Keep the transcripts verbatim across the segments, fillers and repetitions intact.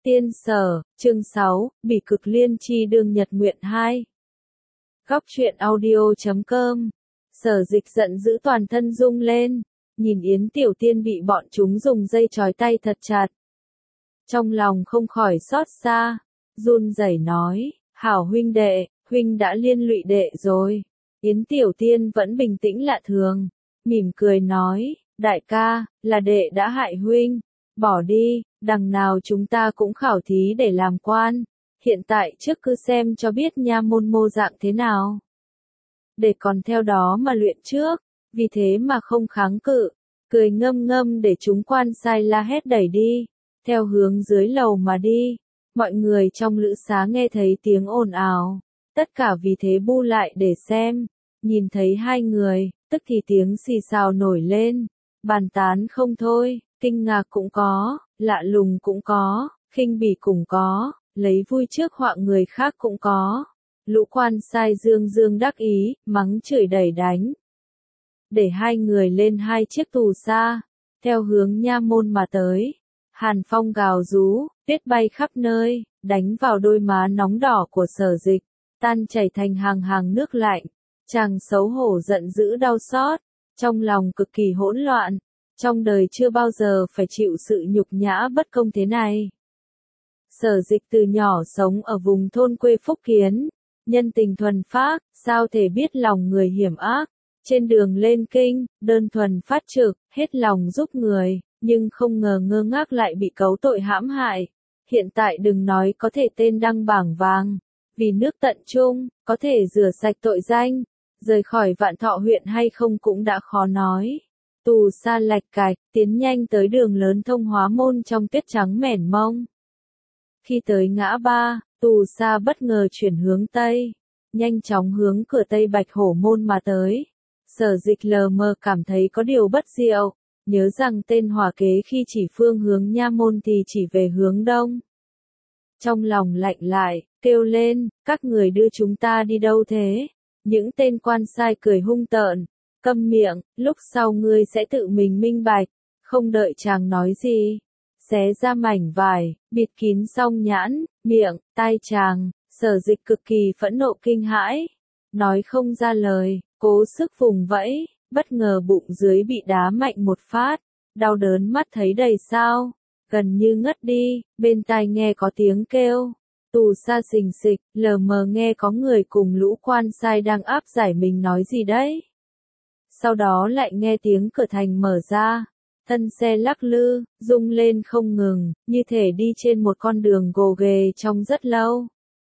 Tiên Sở, chương sáu, Bỉ Cực Liên Chi Đương Nhật Nguyện hai. Góc truyện audio chấm com. Sở Dịch giận dữ toàn thân rung lên, nhìn Yến Tiểu Tiên bị bọn chúng dùng dây trói tay thật chặt. Trong lòng không khỏi xót xa, run rẩy nói, hảo huynh đệ, huynh đã liên lụy đệ rồi. Yến Tiểu Tiên vẫn bình tĩnh lạ thường, mỉm cười nói, đại ca, là đệ đã hại huynh, bỏ đi, đằng nào chúng ta cũng khảo thí để làm quan, hiện tại trước cứ xem cho biết nha môn mô dạng thế nào. Để còn theo đó mà luyện trước, vì thế mà không kháng cự, cười ngâm ngâm để chúng quan sai la hét đẩy đi, theo hướng dưới lầu mà đi. Mọi người trong lữ xá nghe thấy tiếng ồn ào, tất cả vì thế bu lại để xem, nhìn thấy hai người, tức thì tiếng xì xào nổi lên, bàn tán không thôi, kinh ngạc cũng có, lạ lùng cũng có, khinh bỉ cũng có, lấy vui trước họa người khác cũng có. Lũ quan sai dương dương đắc ý, mắng chửi đẩy đánh. Để hai người lên hai chiếc tù xa, theo hướng nha môn mà tới. Hàn phong gào rú, tuyết bay khắp nơi, đánh vào đôi má nóng đỏ của Sở Dịch, tan chảy thành hàng hàng nước lạnh. Chàng xấu hổ giận dữ đau xót, trong lòng cực kỳ hỗn loạn, trong đời chưa bao giờ phải chịu sự nhục nhã bất công thế này. Sở Dịch từ nhỏ sống ở vùng thôn quê Phúc Kiến, nhân tình thuần phác, sao thể biết lòng người hiểm ác, trên đường lên kinh, đơn thuần phát trực, hết lòng giúp người, nhưng không ngờ ngơ ngác lại bị cấu tội hãm hại. Hiện tại đừng nói có thể tên đăng bảng vàng, vì nước tận trung, có thể rửa sạch tội danh, rời khỏi Vạn Thọ huyện hay không cũng đã khó nói. Tù xa lạch cạch, tiến nhanh tới đường lớn thông Hóa Môn trong tuyết trắng mẻn mông. Khi tới ngã ba, tù xa bất ngờ chuyển hướng Tây, nhanh chóng hướng cửa Tây Bạch Hổ Môn mà tới. Sở Dịch lờ mờ cảm thấy có điều bất diệu, nhớ rằng tên hỏa kế khi chỉ phương hướng nha môn thì chỉ về hướng đông. Trong lòng lạnh lại, kêu lên, các người đưa chúng ta đi đâu thế? Những tên quan sai cười hung tợn, câm miệng, lúc sau ngươi sẽ tự mình minh bạch. Không đợi chàng nói gì, xé ra mảnh vải, bịt kín song nhãn, miệng, tai chàng. Sở Dịch cực kỳ phẫn nộ kinh hãi, nói không ra lời, cố sức vùng vẫy, bất ngờ bụng dưới bị đá mạnh một phát, đau đớn mắt thấy đầy sao, gần như ngất đi, bên tai nghe có tiếng kêu. Tù xa xình xịch, lờ mờ nghe có người cùng lũ quan sai đang áp giải mình nói gì đấy. Sau đó lại nghe tiếng cửa thành mở ra, thân xe lắc lư, rung lên không ngừng, như thể đi trên một con đường gồ ghề trong rất lâu.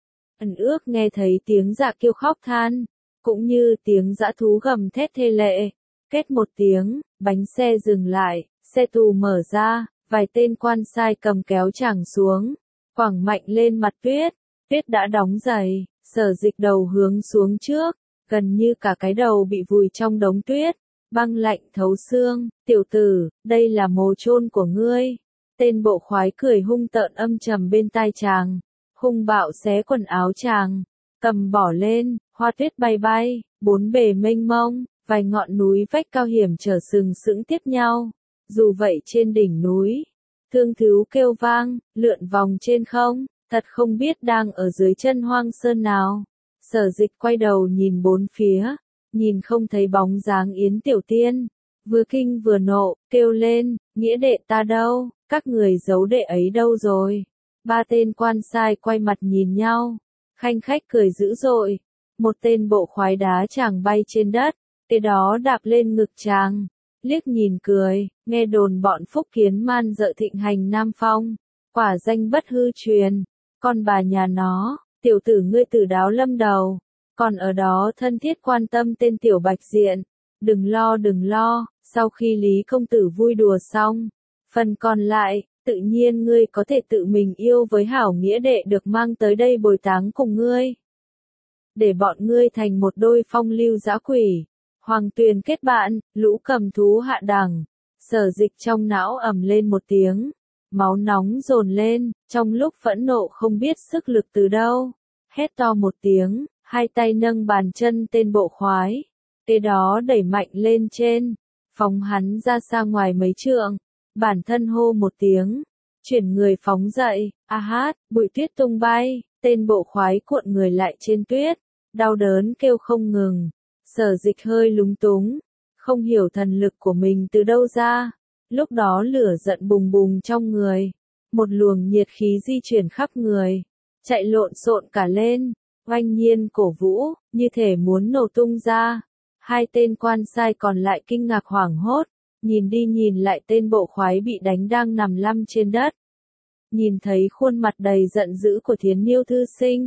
Ẩn ước nghe thấy tiếng dạ kêu khóc than, cũng như tiếng dã thú gầm thét thê lệ. Kết một tiếng, bánh xe dừng lại, xe tù mở ra, vài tên quan sai cầm kéo chàng xuống, quẳng mạnh lên mặt tuyết. Tuyết đã đóng dày, Sở Dịch đầu hướng xuống trước, gần như cả cái đầu bị vùi trong đống tuyết, băng lạnh thấu xương. Tiểu tử, đây là mồ chôn của ngươi. Tên bộ khoái cười hung tợn âm trầm bên tai chàng, hung bạo xé quần áo chàng, cầm bỏ lên, hoa tuyết bay bay, bốn bề mênh mông, vài ngọn núi vách cao hiểm trở sừng sững tiếp nhau. Dù vậy trên đỉnh núi, thương thú kêu vang, lượn vòng trên không, thật không biết đang ở dưới chân hoang sơn nào. Sở Dịch quay đầu nhìn bốn phía, nhìn không thấy bóng dáng Yến Tiểu Tiên, vừa kinh vừa nộ, kêu lên, nghĩa đệ ta đâu, các người giấu đệ ấy đâu rồi? Ba tên quan sai quay mặt nhìn nhau, khanh khách cười dữ dội. Một tên bộ khoái đá chàng bay trên đất, kế đó đạp lên ngực chàng, liếc nhìn cười, nghe đồn bọn Phúc Kiến man dợ thịnh hành Nam Phong, quả danh bất hư truyền. Con bà nhà nó, tiểu tử ngươi tử đáo lâm đầu, còn ở đó thân thiết quan tâm tên tiểu bạch diện. Đừng lo đừng lo, sau khi Lý công tử vui đùa xong, phần còn lại, tự nhiên ngươi có thể tự mình yêu với hảo nghĩa đệ được mang tới đây bồi táng cùng ngươi. Để bọn ngươi thành một đôi phong lưu dã quỷ, hoàng tuyền kết bạn, lũ cầm thú hạ đẳng. Sở Dịch trong não ầm lên một tiếng, máu nóng dồn lên, trong lúc phẫn nộ không biết sức lực từ đâu, hét to một tiếng, hai tay nâng bàn chân tên bộ khoái, kế đó đẩy mạnh lên trên, phóng hắn ra xa ngoài mấy trượng, bản thân hô một tiếng, chuyển người phóng dậy, a hát, bụi tuyết tung bay, tên bộ khoái cuộn người lại trên tuyết, đau đớn kêu không ngừng. Sở Dịch hơi lúng túng, không hiểu thần lực của mình từ đâu ra. Lúc đó lửa giận bùng bùng trong người, một luồng nhiệt khí di chuyển khắp người, chạy lộn xộn cả lên, oanh nhiên cổ vũ, như thể muốn nổ tung ra. Hai tên quan sai còn lại kinh ngạc hoảng hốt, nhìn đi nhìn lại tên bộ khoái bị đánh đang nằm lăm trên đất. Nhìn thấy khuôn mặt đầy giận dữ của Thiến Niêu thư sinh,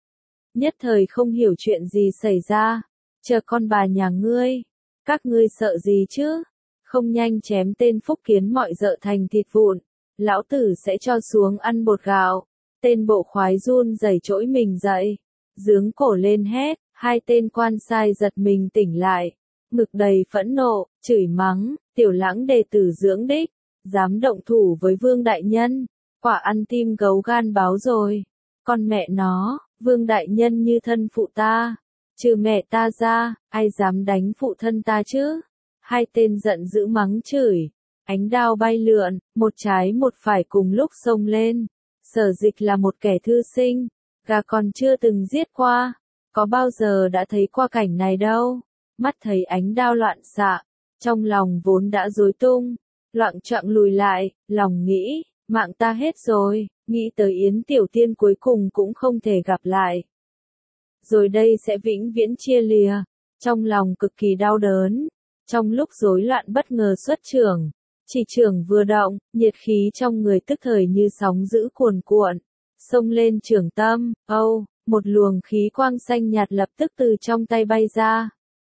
nhất thời không hiểu chuyện gì xảy ra. Chờ con bà nhà ngươi, các ngươi sợ gì chứ? Không nhanh chém tên phúc kiến mọi dợ thành thịt vụn, lão tử sẽ cho xuống ăn bột gạo. Tên bộ khoái run rẩy trỗi mình dậy, giướng cổ lên hét. Hai tên quan sai giật mình tỉnh lại, ngực đầy phẫn nộ, chửi mắng, tiểu lãng đệ tử dưỡng đích, dám động thủ với Vương đại nhân, quả ăn tim gấu gan báo rồi. Con mẹ nó, Vương đại nhân như thân phụ ta, trừ mẹ ta ra, ai dám đánh phụ thân ta chứ? Hai tên giận dữ mắng chửi, ánh đao bay lượn, một trái một phải cùng lúc xông lên. Sở Dịch là một kẻ thư sinh, gà còn chưa từng giết qua, có bao giờ đã thấy qua cảnh này đâu. Mắt thấy ánh đao loạn xạ, trong lòng vốn đã rối tung, loạng choạng lùi lại, lòng nghĩ, mạng ta hết rồi, nghĩ tới Yến Tiểu Tiên cuối cùng cũng không thể gặp lại. Rồi đây sẽ vĩnh viễn chia lìa, trong lòng cực kỳ đau đớn. Trong lúc rối loạn bất ngờ xuất chưởng, chỉ chưởng vừa động, nhiệt khí trong người tức thời như sóng dữ cuồn cuộn, xông lên chưởng tâm, âu, một luồng khí quang xanh nhạt lập tức từ trong tay bay ra.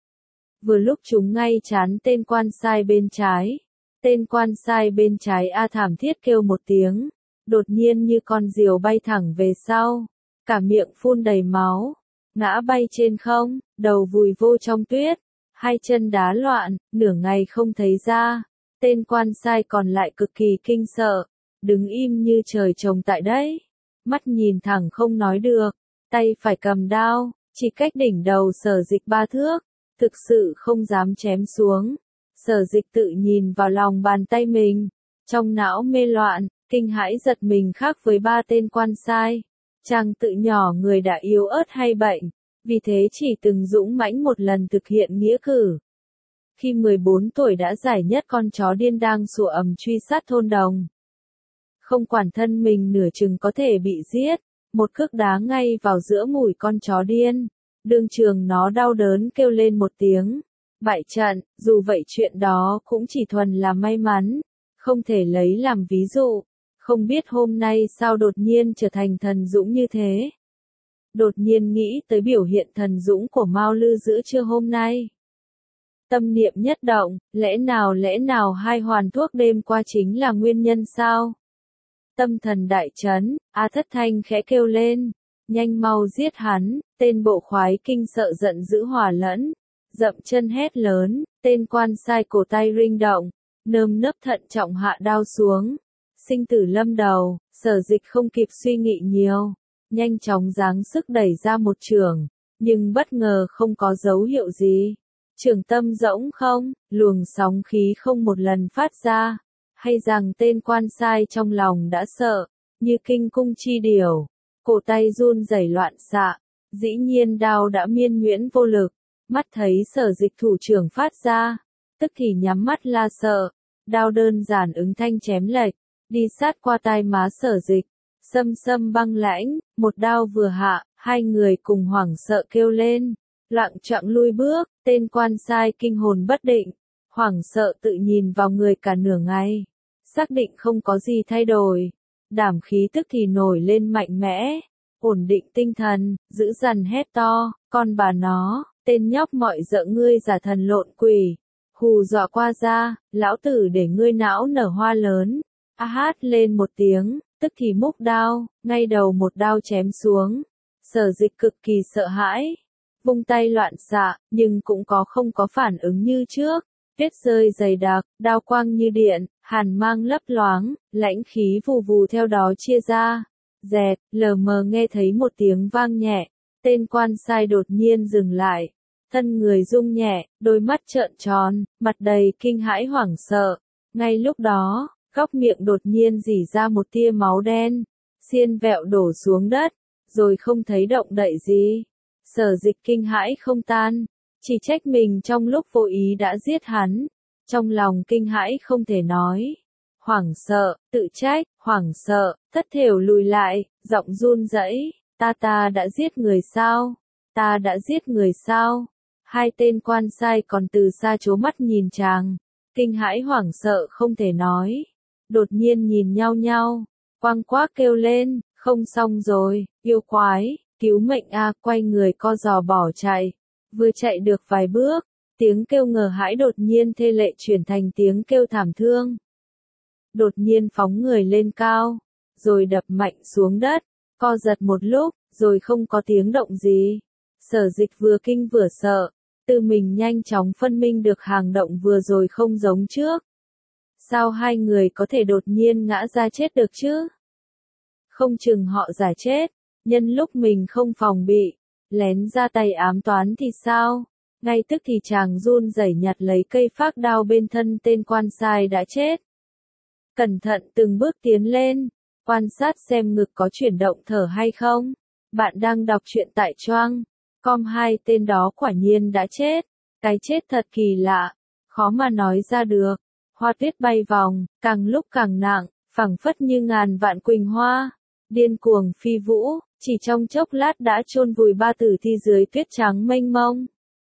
Vừa lúc chúng ngay chán tên quan sai bên trái, tên quan sai bên trái a thảm thiết kêu một tiếng, đột nhiên như con diều bay thẳng về sau, cả miệng phun đầy máu, ngã bay trên không, đầu vùi vô trong tuyết, hai chân đá loạn, nửa ngày không thấy ra. Tên quan sai còn lại cực kỳ kinh sợ, đứng im như trời trồng tại đấy, mắt nhìn thẳng không nói được, tay phải cầm đao, chỉ cách đỉnh đầu Sở Dịch ba thước, thực sự không dám chém xuống. Sở Dịch tự nhìn vào lòng bàn tay mình, trong não mê loạn, kinh hãi giật mình khác với ba tên quan sai. Chàng tự nhỏ người đã yếu ớt hay bệnh, vì thế chỉ từng dũng mãnh một lần thực hiện nghĩa cử. Khi mười bốn tuổi đã giải nhất con chó điên đang sủa ầm truy sát thôn đồng. Không quản thân mình nửa chừng có thể bị giết, một cước đá ngay vào giữa mũi con chó điên. Đương trường nó đau đớn kêu lên một tiếng, bại trận. Dù vậy chuyện đó cũng chỉ thuần là may mắn, không thể lấy làm ví dụ. Không biết hôm nay sao đột nhiên trở thành thần dũng như thế. Đột nhiên nghĩ tới biểu hiện thần dũng của Mao Lư giữa trưa hôm nay. Tâm niệm nhất động, lẽ nào lẽ nào hai hoàn thuốc đêm qua chính là nguyên nhân sao? Tâm thần đại chấn, A Thất Thanh khẽ kêu lên, nhanh mau giết hắn. Tên bộ khoái kinh sợ giận dữ hòa lẫn, dậm chân hét lớn, tên quan sai cổ tay rinh động, nơm nớp thận trọng hạ đao xuống. Sinh tử lâm đầu, Sở Dịch không kịp suy nghĩ nhiều, nhanh chóng giáng sức đẩy ra một chưởng, nhưng bất ngờ không có dấu hiệu gì. Chưởng tâm rỗng không, luồng sóng khí không một lần phát ra, hay rằng tên quan sai trong lòng đã sợ, như kinh cung chi điểu, cổ tay run rẩy loạn xạ, dĩ nhiên đao đã miên nhuyễn vô lực, mắt thấy Sở Dịch thủ trưởng phát ra, tức thì nhắm mắt la sợ, đao đơn giản ứng thanh chém lệch, đi sát qua tai má Sở Dịch, xâm xâm băng lãnh, một đao vừa hạ, hai người cùng hoảng sợ kêu lên, loạng choạng lui bước. Tên quan sai kinh hồn bất định, hoảng sợ tự nhìn vào người cả nửa ngày, xác định không có gì thay đổi, đảm khí tức thì nổi lên mạnh mẽ, ổn định tinh thần, giữ dằn hét to, con bà nó, tên nhóc mọi dợ ngươi giả thần lộn quỷ, hù dọa qua ra, lão tử để ngươi não nở hoa lớn. A hát lên một tiếng, tức thì múc đao, ngay đầu một đao chém xuống. Sở Dịch cực kỳ sợ hãi, vung tay loạn xạ, nhưng cũng có không có phản ứng như trước. Tuyết rơi dày đặc, đao quang như điện, hàn mang lấp loáng, lãnh khí vù vù theo đó chia ra. Dẹt, lờ mờ nghe thấy một tiếng vang nhẹ, tên quan sai đột nhiên dừng lại, thân người rung nhẹ, đôi mắt trợn tròn, mặt đầy kinh hãi hoảng sợ. Ngay lúc đó, Góc miệng đột nhiên rỉ ra một tia máu đen, xiên vẹo đổ xuống đất, rồi không thấy động đậy gì. Sở Dịch kinh hãi không tan, chỉ trách mình trong lúc vô ý đã giết hắn, trong lòng kinh hãi không thể nói. Hoảng sợ, tự trách, hoảng sợ, thất thểu lùi lại, giọng run rẩy, ta ta đã giết người sao? Ta đã giết người sao? Hai tên quan sai còn từ xa trố mắt nhìn chàng, kinh hãi hoảng sợ không thể nói. Đột nhiên nhìn nhau nhau, quang quác kêu lên, không xong rồi, yêu quái, cứu mệnh a, quay người co giò bỏ chạy. Vừa chạy được vài bước, tiếng kêu ngờ hãi đột nhiên thê lệ chuyển thành tiếng kêu thảm thương. Đột nhiên phóng người lên cao, rồi đập mạnh xuống đất, co giật một lúc, rồi không có tiếng động gì. Sở Dịch vừa kinh vừa sợ, tự mình nhanh chóng phân minh được hành động vừa rồi không giống trước. Sao hai người có thể đột nhiên ngã ra chết được chứ? Không chừng họ giả chết, nhân lúc mình không phòng bị, lén ra tay ám toán thì sao? Ngay tức thì chàng run rẩy nhặt lấy cây phác đao bên thân tên quan sai đã chết. Cẩn thận từng bước tiến lên, quan sát xem ngực có chuyển động thở hay không. Bạn đang đọc truyện tại Choang. Com hai tên đó quả nhiên đã chết. Cái chết thật kỳ lạ, khó mà nói ra được. Hoa tuyết bay vòng, càng lúc càng nặng, phảng phất như ngàn vạn quỳnh hoa, điên cuồng phi vũ, chỉ trong chốc lát đã chôn vùi ba tử thi dưới tuyết trắng mênh mông.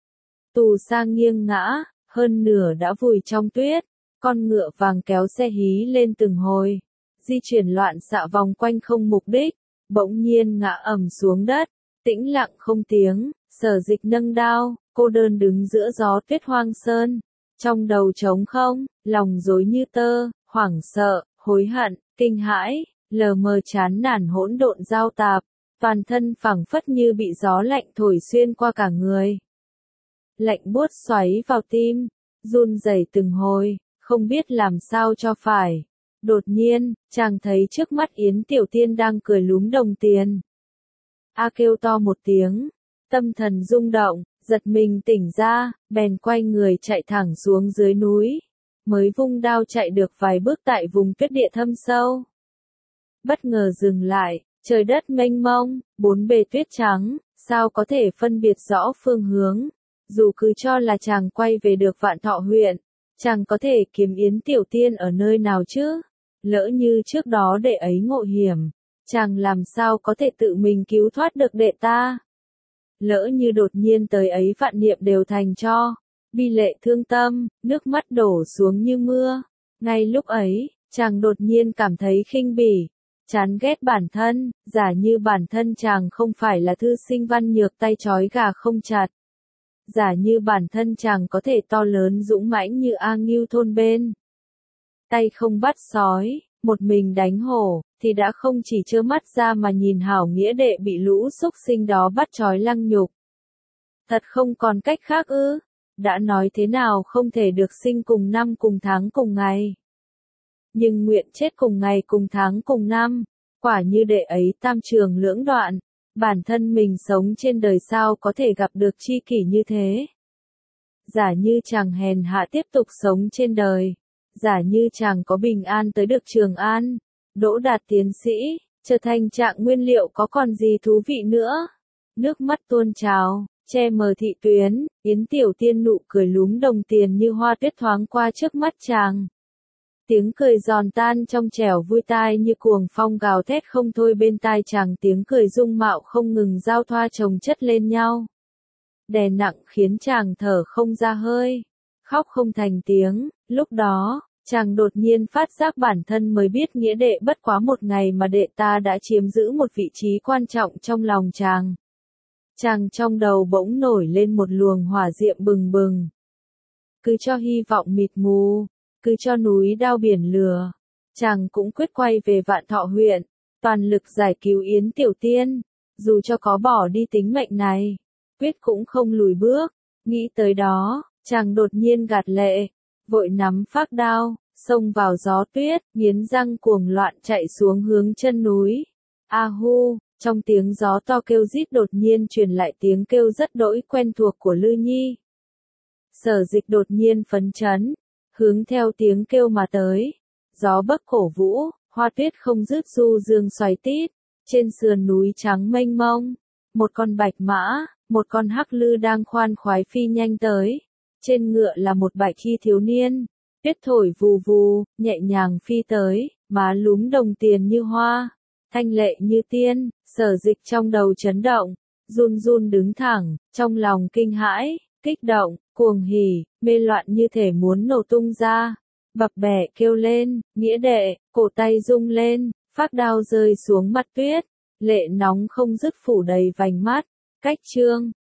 Tù sang nghiêng ngã, hơn nửa đã vùi trong tuyết, con ngựa vàng kéo xe hí lên từng hồi, di chuyển loạn xạ vòng quanh không mục đích, bỗng nhiên ngã ầm xuống đất, tĩnh lặng không tiếng. Sở Dịch nâng đao, cô đơn đứng giữa gió tuyết hoang sơn, trong đầu trống không, lòng rối như tơ, hoảng sợ, hối hận, kinh hãi, lờ mờ chán nản hỗn độn giao tạp, toàn thân phảng phất như bị gió lạnh thổi xuyên qua cả người. Lạnh buốt xoáy vào tim, run rẩy từng hồi, không biết làm sao cho phải. Đột nhiên, chàng thấy trước mắt Yến Tiểu Tiên đang cười lúm đồng tiền. A kêu to một tiếng, tâm thần rung động, giật mình tỉnh ra, bèn quay người chạy thẳng xuống dưới núi. Mới vung đao chạy được vài bước tại vùng tuyết địa thâm sâu. Bất ngờ dừng lại, trời đất mênh mông, bốn bề tuyết trắng, sao có thể phân biệt rõ phương hướng. Dù cứ cho là chàng quay về được Vạn Thọ huyện, chàng có thể kiếm Yến Tiểu Tiên ở nơi nào chứ? Lỡ như trước đó đệ ấy ngộ hiểm, chàng làm sao có thể tự mình cứu thoát được đệ ta? Lỡ như đột nhiên tới ấy vạn niệm đều thành cho, bi lệ thương tâm, nước mắt đổ xuống như mưa. Ngay lúc ấy, chàng đột nhiên cảm thấy khinh bỉ, chán ghét bản thân, giả như bản thân chàng không phải là thư sinh văn nhược tay trói gà không chặt. Giả như bản thân chàng có thể to lớn dũng mãnh như A Ngưu thôn bên. Tay không bắt sói, một mình đánh hổ, thì đã không chỉ trơ mắt ra mà nhìn hảo nghĩa đệ bị lũ xúc sinh đó bắt trói lăng nhục. Thật không còn cách khác ư? Đã nói thế nào không thể được sinh cùng năm cùng tháng cùng ngày. Nhưng nguyện chết cùng ngày cùng tháng cùng năm, quả như đệ ấy tam trường lưỡng đoạn, bản thân mình sống trên đời sao có thể gặp được tri kỷ như thế. Giả như chàng hèn hạ tiếp tục sống trên đời, giả như chàng có bình an tới được Trường An, đỗ đạt tiến sĩ, trở thành trạng nguyên liệu có còn gì thú vị nữa. Nước mắt tuôn trào, che mờ thị tuyến, Yến Tiểu Tiên nụ cười lúm đồng tiền như hoa tuyết thoáng qua trước mắt chàng. Tiếng cười giòn tan trong trẻo vui tai như cuồng phong gào thét không thôi bên tai chàng, tiếng cười dung mạo không ngừng giao thoa chồng chất lên nhau. Đè nặng khiến chàng thở không ra hơi, khóc không thành tiếng. Lúc đó, chàng đột nhiên phát giác bản thân mới biết nghĩa đệ bất quá một ngày mà đệ ta đã chiếm giữ một vị trí quan trọng trong lòng chàng. Chàng trong đầu bỗng nổi lên một luồng hỏa diệm bừng bừng. Cứ cho hy vọng mịt mù, cứ cho núi đao biển lửa, chàng cũng quyết quay về Vạn Thọ huyện, toàn lực giải cứu Yến Tiểu Tiên, dù cho có bỏ đi tính mệnh này, quyết cũng không lùi bước. Nghĩ tới đó, chàng đột nhiên gạt lệ, vội nắm phác đao, xông vào gió tuyết, nghiến răng cuồng loạn chạy xuống hướng chân núi. A hu, trong tiếng gió to kêu rít đột nhiên truyền lại tiếng kêu rất đỗi quen thuộc của Lư Nhi. Sở Dịch đột nhiên phấn chấn, hướng theo tiếng kêu mà tới, gió bấc cổ vũ, hoa tuyết không dứt du dương xoáy tít, trên sườn núi trắng mênh mông, một con bạch mã, một con hắc lư đang khoan khoái phi nhanh tới, trên ngựa là một bạch y thiếu niên, tuyết thổi vù vù, nhẹ nhàng phi tới, má lúm đồng tiền như hoa, thanh lệ như tiên, Sở Dịch trong đầu chấn động, run run đứng thẳng, trong lòng kinh hãi, kích động, cuồng hỉ, mê loạn như thể muốn nổ tung ra. Bập bẹ kêu lên, nghĩa đệ, cổ tay rung lên, phác đao rơi xuống mặt tuyết, lệ nóng không dứt phủ đầy vành mắt, cách chương.